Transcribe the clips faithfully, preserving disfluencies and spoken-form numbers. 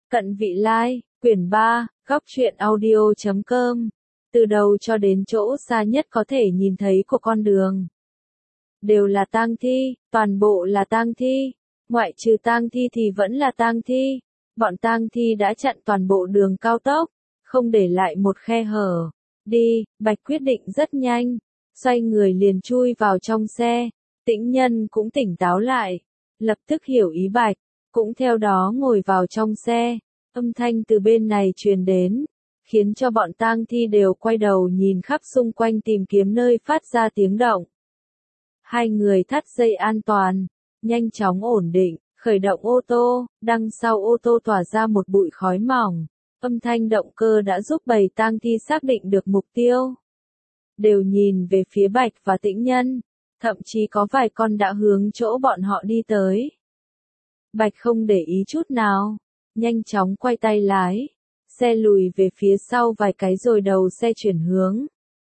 Cận Vị Lai, quyển ba, góc truyện audio chấm com. Từ đầu cho đến chỗ xa nhất có thể nhìn thấy của con đường. Đều là tang thi, toàn bộ là tang thi. Ngoại trừ tang thi thì vẫn là tang thi. Bọn tang thi đã chặn toàn bộ đường cao tốc, không để lại một khe hở. Đi, Bạch quyết định rất nhanh. Xoay người liền chui vào trong xe. Tĩnh Nhân cũng tỉnh táo lại. Lập tức hiểu ý Bạch. Cũng theo đó ngồi vào trong xe. Âm thanh từ bên này truyền đến, khiến cho bọn tang thi đều quay đầu nhìn khắp xung quanh tìm kiếm nơi phát ra tiếng động. Hai người thắt dây an toàn, nhanh chóng ổn định, khởi động ô tô, đằng sau ô tô tỏa ra một bụi khói mỏng. Âm thanh động cơ đã giúp bầy tang thi xác định được mục tiêu. Đều nhìn về phía Bạch và Tĩnh Nhân, thậm chí có vài con đã hướng chỗ bọn họ đi tới. Bạch không để ý chút nào, nhanh chóng quay tay lái, xe lùi về phía sau vài cái rồi đầu xe chuyển hướng.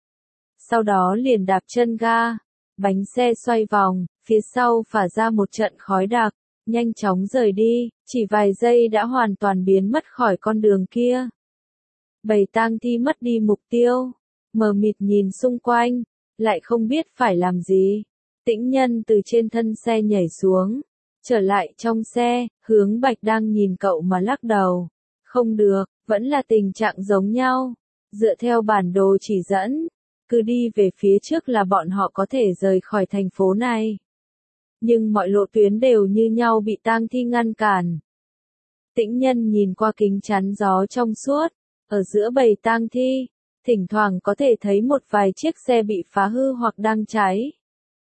Sau đó liền đạp chân ga, bánh xe xoay vòng, phía sau phả ra một trận khói đặc, nhanh chóng rời đi, chỉ vài giây đã hoàn toàn biến mất khỏi con đường kia. Bầy tang thi mất đi mục tiêu, mờ mịt nhìn xung quanh, lại không biết phải làm gì. Tĩnh Nhân từ trên thân xe nhảy xuống, trở lại trong xe, hướng Bạch đang nhìn cậu mà lắc đầu. Không được, vẫn là tình trạng giống nhau. Dựa theo bản đồ chỉ dẫn, cứ đi về phía trước là bọn họ có thể rời khỏi thành phố này. Nhưng mọi lộ tuyến đều như nhau bị tang thi ngăn cản. Tĩnh Nhân nhìn qua kính chắn gió trong suốt, ở giữa bầy tang thi, thỉnh thoảng có thể thấy một vài chiếc xe bị phá hư hoặc đang cháy.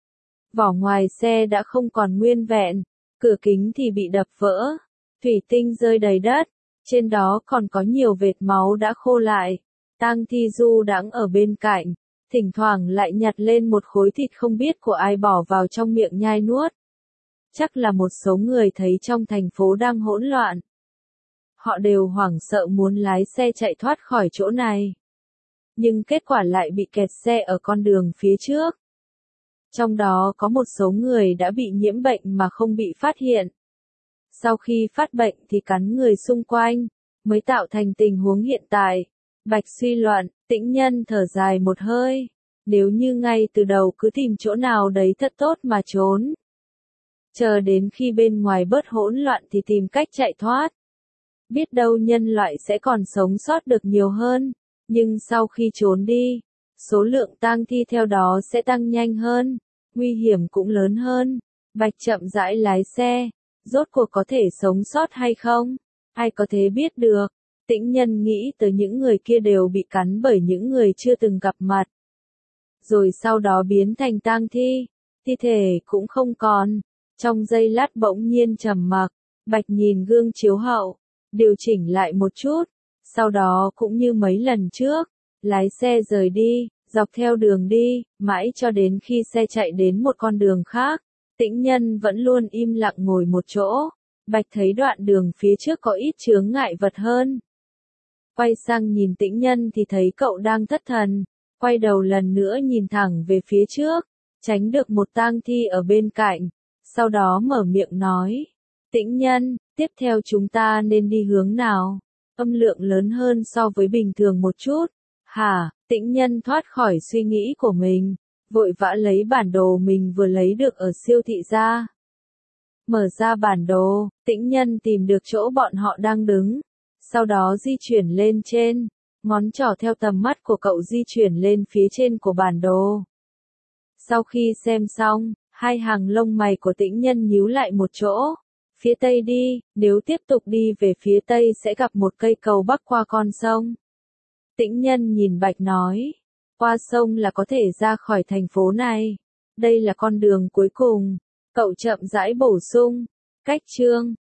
Vỏ ngoài xe đã không còn nguyên vẹn. Cửa kính thì bị đập vỡ, thủy tinh rơi đầy đất, trên đó còn có nhiều vệt máu đã khô lại. Tang thi du đãng ở bên cạnh, thỉnh thoảng lại nhặt lên một khối thịt không biết của ai bỏ vào trong miệng nhai nuốt. Chắc là một số người thấy trong thành phố đang hỗn loạn. Họ đều hoảng sợ muốn lái xe chạy thoát khỏi chỗ này. Nhưng kết quả lại bị kẹt xe ở con đường phía trước. Trong đó có một số người đã bị nhiễm bệnh mà không bị phát hiện. Sau khi phát bệnh thì cắn người xung quanh, mới tạo thành tình huống hiện tại. Bạch suy luận, Tĩnh Nhân thở dài một hơi. Nếu như ngay từ đầu cứ tìm chỗ nào đấy thật tốt mà trốn. Chờ đến khi bên ngoài bớt hỗn loạn thì tìm cách chạy thoát. Biết đâu nhân loại sẽ còn sống sót được nhiều hơn. Nhưng sau khi trốn đi, số lượng tang thi theo đó sẽ tăng nhanh hơn, nguy hiểm cũng lớn hơn. Bạch chậm rãi lái xe, rốt cuộc có thể sống sót hay không? Ai có thể biết được? Tĩnh Nhân nghĩ tới những người kia đều bị cắn bởi những người chưa từng gặp mặt. Rồi sau đó biến thành tang thi, thi thể cũng không còn. Trong giây lát bỗng nhiên trầm mặc, Bạch nhìn gương chiếu hậu, điều chỉnh lại một chút, sau đó cũng như mấy lần trước. Lái xe rời đi, dọc theo đường đi, mãi cho đến khi xe chạy đến một con đường khác. Tĩnh Nhân vẫn luôn im lặng ngồi một chỗ. Bạch thấy đoạn đường phía trước có ít chướng ngại vật hơn. Quay sang nhìn Tĩnh Nhân thì thấy cậu đang thất thần. Quay đầu lần nữa nhìn thẳng về phía trước, tránh được một tang thi ở bên cạnh. Sau đó mở miệng nói. Tĩnh Nhân, tiếp theo chúng ta nên đi hướng nào? Âm lượng lớn hơn so với bình thường một chút. Hả, Tĩnh Nhân thoát khỏi suy nghĩ của mình, vội vã lấy bản đồ mình vừa lấy được ở siêu thị ra. Mở ra bản đồ, Tĩnh Nhân tìm được chỗ bọn họ đang đứng, sau đó di chuyển lên trên, ngón trỏ theo tầm mắt của cậu di chuyển lên phía trên của bản đồ. Sau khi xem xong, hai hàng lông mày của Tĩnh Nhân nhíu lại một chỗ. Phía tây đi, nếu tiếp tục đi về phía tây sẽ gặp một cây cầu bắc qua con sông. Tĩnh Nhân nhìn Bạch nói, qua sông là có thể ra khỏi thành phố này. Đây là con đường cuối cùng. Cậu chậm rãi bổ sung, cách chương.